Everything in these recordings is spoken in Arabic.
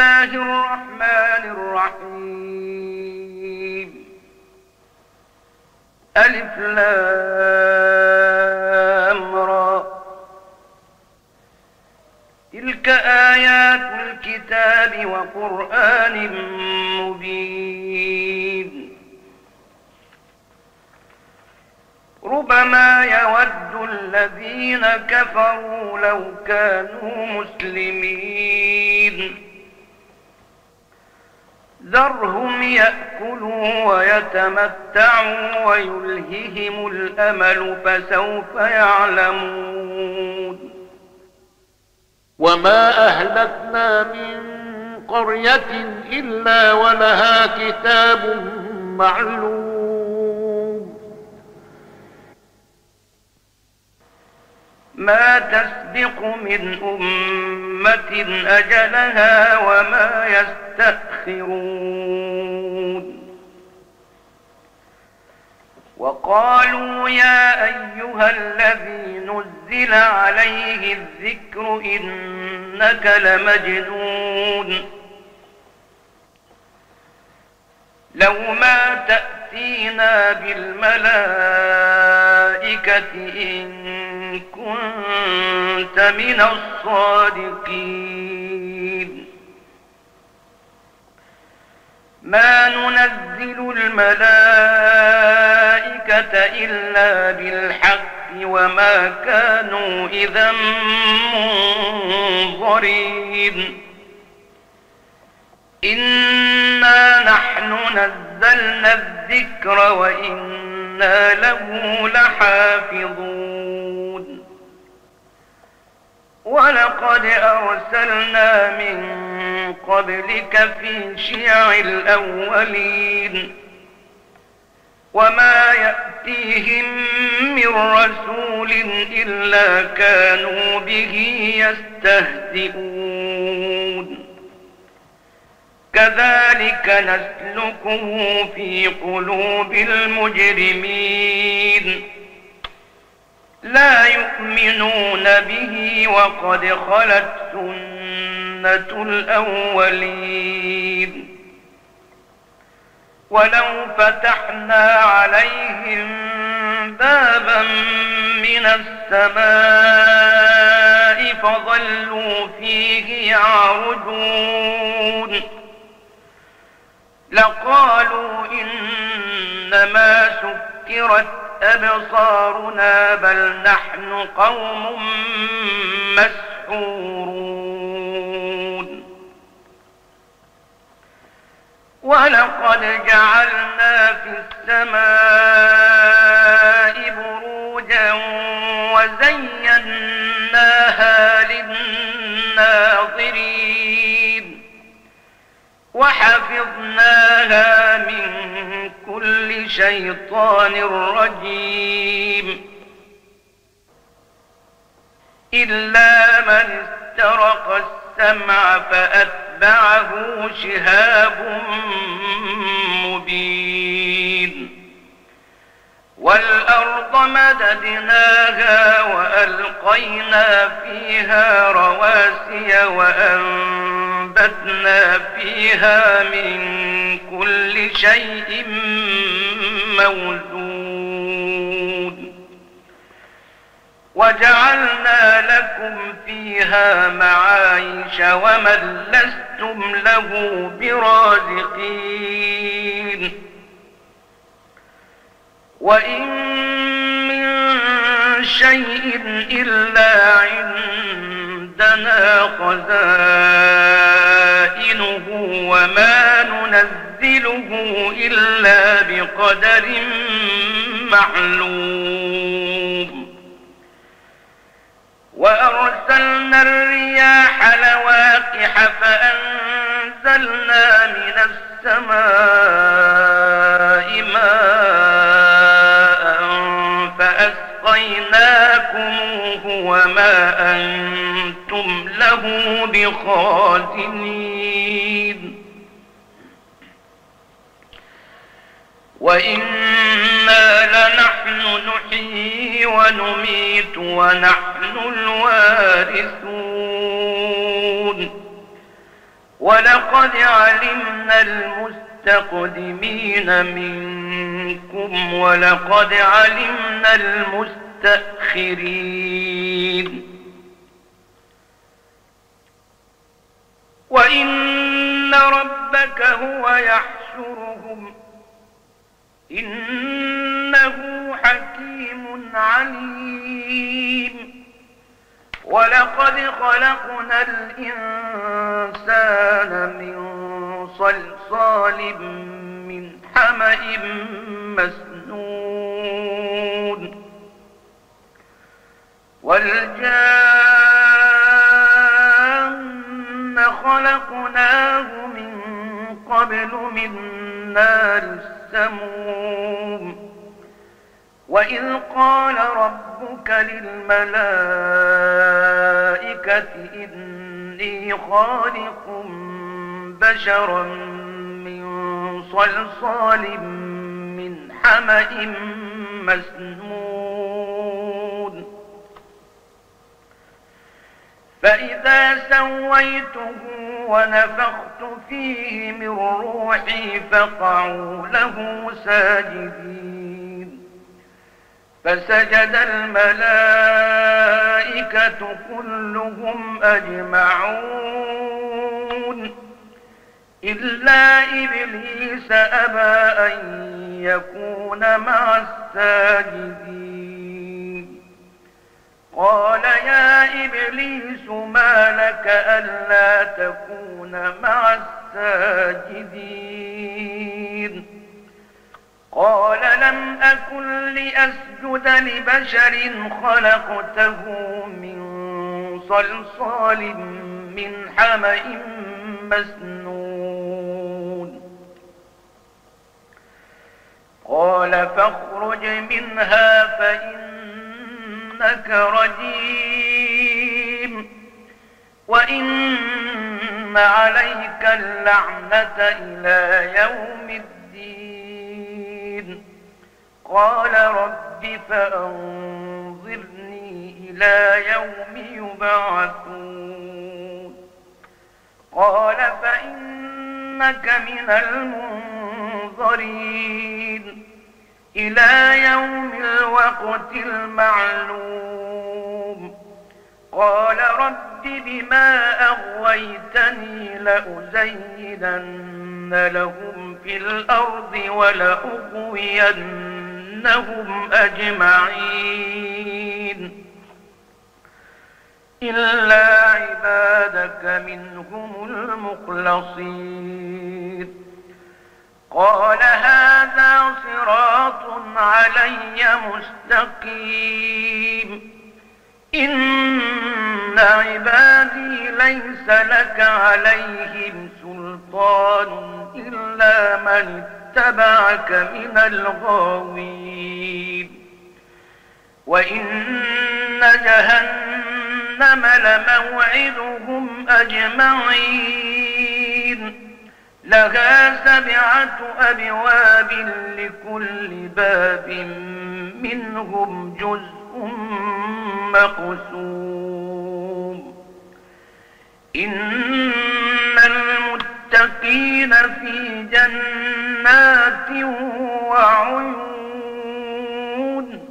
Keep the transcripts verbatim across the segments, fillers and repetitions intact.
الله الرحمن الرحيم. ألف لام را. تلك آيات الكتاب وقرآن مبين. ربما يود الذين كفروا لو كانوا مسلمين. ذرهم يأكلوا ويتمتعوا ويلههم الأمل فسوف يعلمون. وما أهلكنا من قرية إلا ولها كتاب معلوم. ما تسبق من أمة أجلها وما يستأخرون. وقالوا يا أيها الذي نزل عليه الذكر إنك لمجنون. لو ما تأتينا بالملائكة إن كنت من الصادقين. ما ننزل الملائكة إلا بالحق وما كانوا إذا منظرين. إنا نحن نزلنا الذكر وإنا له لحافظون. ولقد أرسلنا من قبلك في شيع الأولين وما يأتيهم من رسول إلا كانوا به يستهزئون. كذلك نسلكه في قلوب المجرمين. لا يؤمنون به وقد خلت سنة الأولين. ولو فتحنا عليهم بابا من السماء فظلوا فيه يعرجون لقالوا إنما سكرت أبصارنا بل نحن قوم مسحورون. ولقد جعلنا في السماء بروجا وزيناها للناظرين وحفظناها من كل شيطان رجيم إلا من استرق السمع فأتبعه شهاب مبين. والأرض مددناها وألقينا فيها رواسي وأنبتنا فيها من كل شيء موزون. وجعلنا لكم فيها معايش ومن لستم له برازقين. وإن من شيء إلا عندنا خزائنه وما ننزله إلا بقدر معلوم. وأرسلنا الرياح لواقح فأنزلنا من السماء ماء فأسقيناكموه وما أنتم له بخازنين. وإنا لنحن نحيي ونميت ونحن الوارثون. ولقد علمنا المستقدمين منكم ولقد علمنا المستأخرين وإن ربك هو يحشرهم إنه حكيم عليم ولقد خلقنا الإنسان من صلصال من حمأ مسنون والجان خلقناه من قبل من نار السموم وإذ قال ربك للملائكة إني خالق بشرا من صلصال من حمأ مسنون فإذا سويته ونفخت فيه من روحي فقعوا له ساجدين فسجد الملائكة كلهم أجمعون إلا إبليس أبى أن يكون مع الساجدين قال يا إبليس ما لك ألا تكون مع الساجدين قال لم أكن لأسجد لبشر خلقته من صلصال من حمأ مسنون قال فاخرج منها فإنك رجيم وإن عليك اللعنة إلى يوم الدين قال رب فأنظرني إلى يوم يبعثون قال فإنك من المنظرين إلى يوم الوقت المعلوم قال رب بما أغويتني لأزينن لهم في الأرض ولأغوينهم أجمعين إلا عبادك منهم المخلصين قال هذا صراط علي مستقيم إن عبادي ليس لك عليهم سلطان إلا من اتبعك من الغاوين وإن جهنم لموعدهم أجمعين لها سبعة أبواب لكل باب منهم جزء مقسوم إن المتقين في جنات وعيون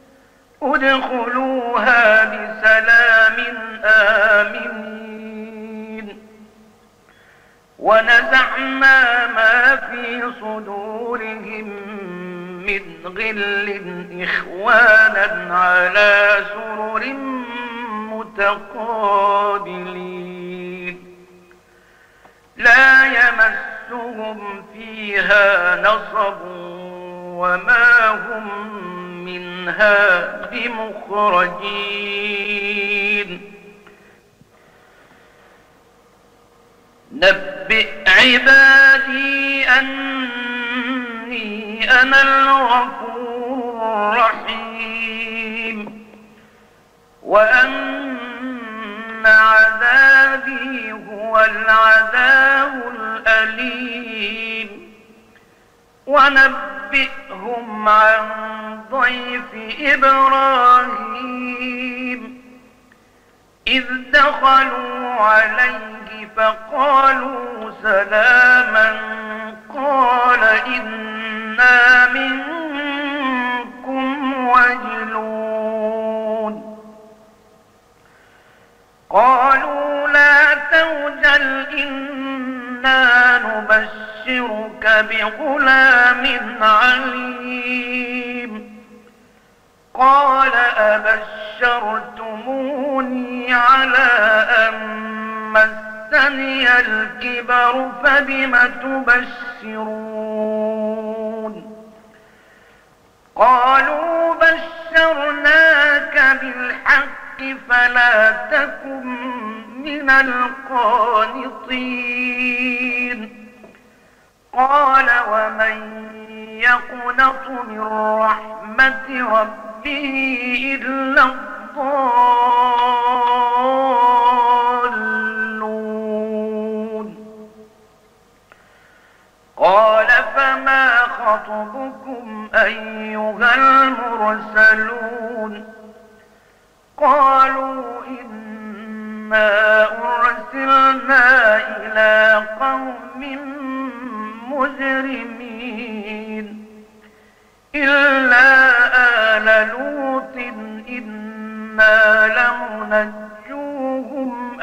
ادخلوها بسلام آمنين ونزعنا ما في صدورهم من غل إخوانا على سرر متقابلين لا يمسهم فيها نصب وما هم منها بمخرجين نبئ عبادي أني أنا الغفور الرحيم وأن عذابي هو العذاب الأليم ونبئهم عن ضيف إبراهيم إذ دخلوا عليه فقالوا سلاما قال إنا منكم وجلون قالوا لا توجل إنا نبشرك بغلام عليم قال أبشرتموني على أن مسني الكبر فبم تبشرون قالوا بشرناك بالحق فلا تكن من القانطين قال ومن يقنط من رحمة ربه إلا الضالون قال فما خطبكم أيها المرسلون قالوا إنا أرسلنا إلى قوم مجرمين إلا آل لوط إنا لمنجوهم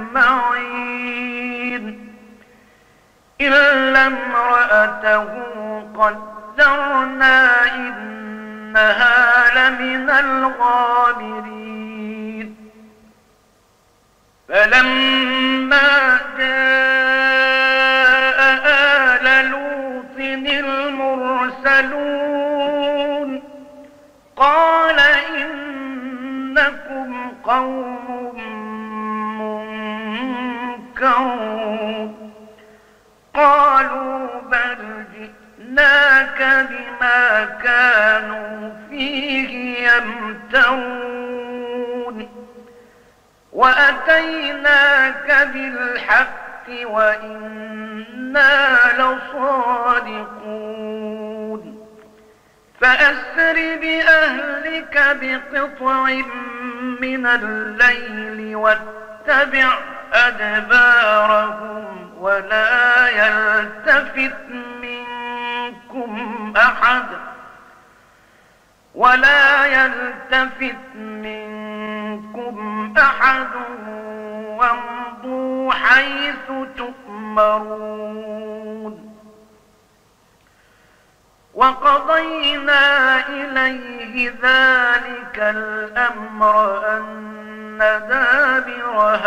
أجمعين إلا امرأته قدرنا إنها لمن الغابرين فلما جاء آل لوط المرسلون قال إنكم قوم منكرون قالوا بل جئناك بما كانوا فيه يمترون وأتيناك بالحق وإنا لصادقون فأسر بأهلك بقطع من الليل واتبع أدبارهم ولا يلتفت منكم أحد ولا يلتفت منكم أحد وامضوا حيث تؤمرون وقضينا إليه ذلك الأمر أن دابر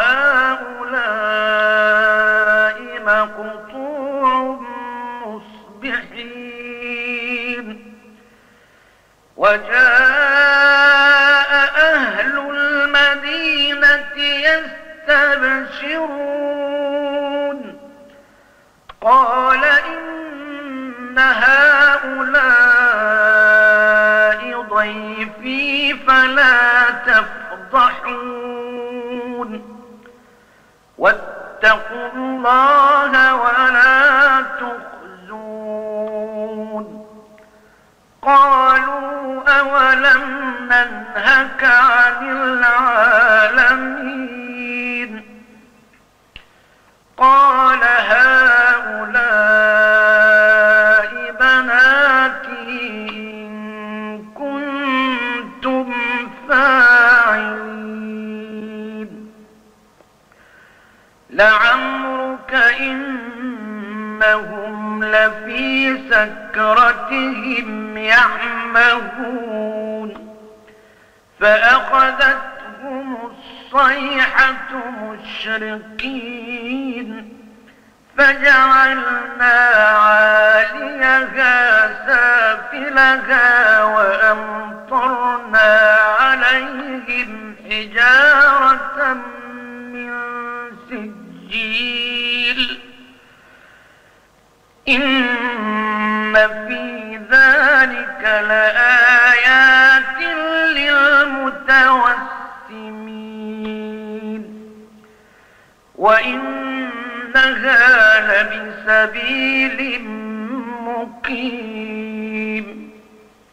هؤلاء مقطوع مصبحين وجاء أهل المدينة يستبشرون قال إن هؤلاء ضيفي فلا تفضحون واتقوا الله ولا تخزون قالوا أولم ننهك عن العالمين قال هؤلاء بناتي إن كنتم فاعلين لعمرك إنهم لفي سكرتهم يعمهون فأخذتهم الصيحة مشرقين فجعلنا عاليها سافلها وأمطرنا عليهم حجارة من سجيل إن في ذلك لآيات للمتوسمين وإنها لبسبيل مقيم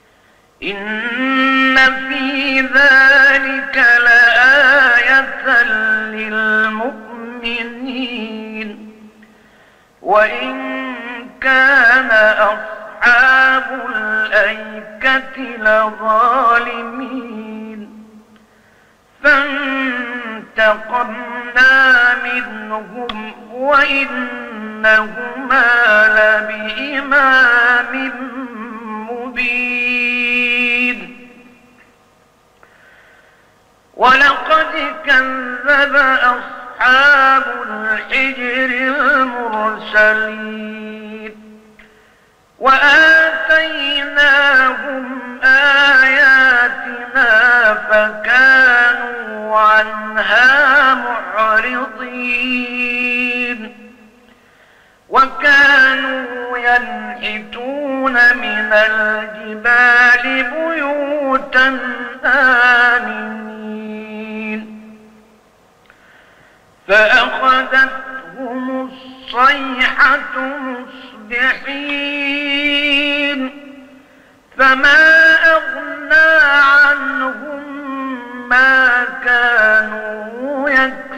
إن في ذلك لآية وإن كان أصحاب الأيكة لظالمين فانتقمنا منهم وإنهما لبإمام مبين ولقد كذب أصحاب الحجر المرسلين وآتيناهم آياتنا فكانوا عنها معرضين وكانوا ينحتون من الجبال بيوتا آمنين فأخذتهم الصيحة مصبحين فما أغنى عنهم ما كانوا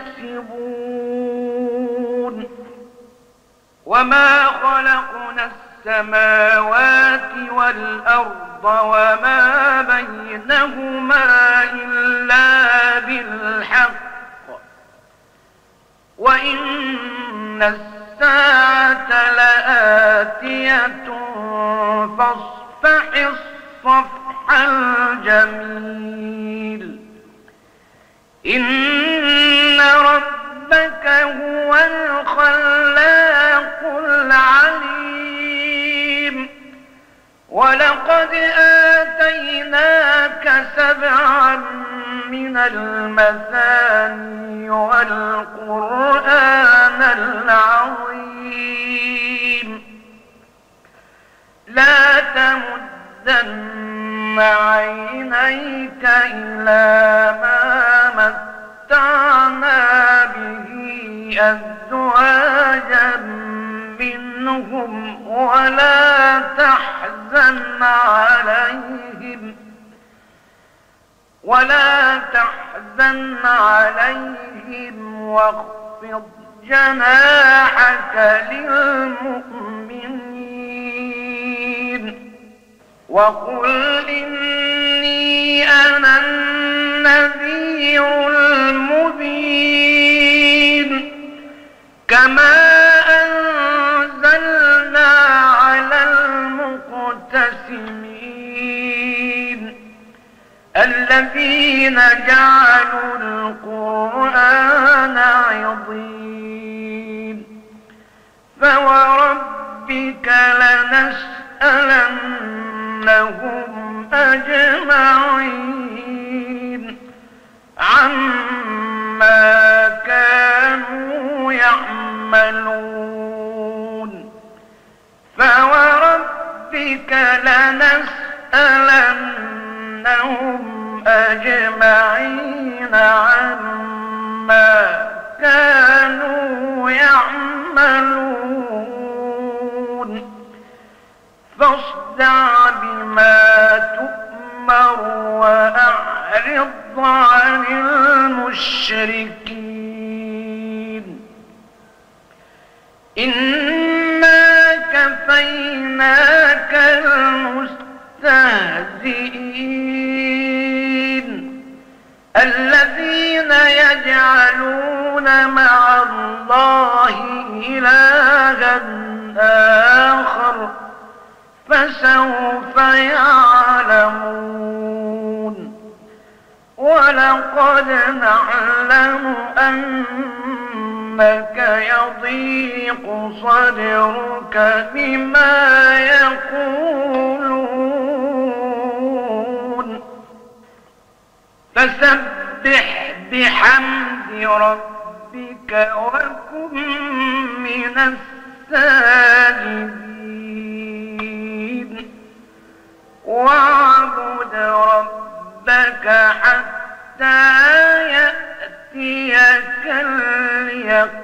يكسبون وما خلقنا السماوات والأرض وما بينهما إلا بالحق وإن الساعة لآتية فاصفح الصفح الجميل إن ربك هو الخلاق العليم ولقد آتيناك سبعا من المثاني والقرآن العظيم لا تمدن عينيك إلى ما متعنا به أزواجا منهم ولا تحزن عليهم ولا تحزن عليهم واخفض جناحك للمؤمنين وقل إني أنا النذير المبين كما أنزلنا على المقتسمين الذين جعلوا القرآن عضين فوربك لنسألنهم أجمعين عما كانوا يعملون فوربك لنسألنهم أجمعين عما كانوا يعملون فاصدع بما تؤمر وأعرض عن المشركين إنا كفيناك المستهزئين الذين يجعلون مع الله إلها آخر فسوف يعلمون ولقد نعلم أنك يضيق صدرك بما يقولون فسبح بحمد ربك وكن من الساجدين واعبد ربك حتى يأتيك اليقين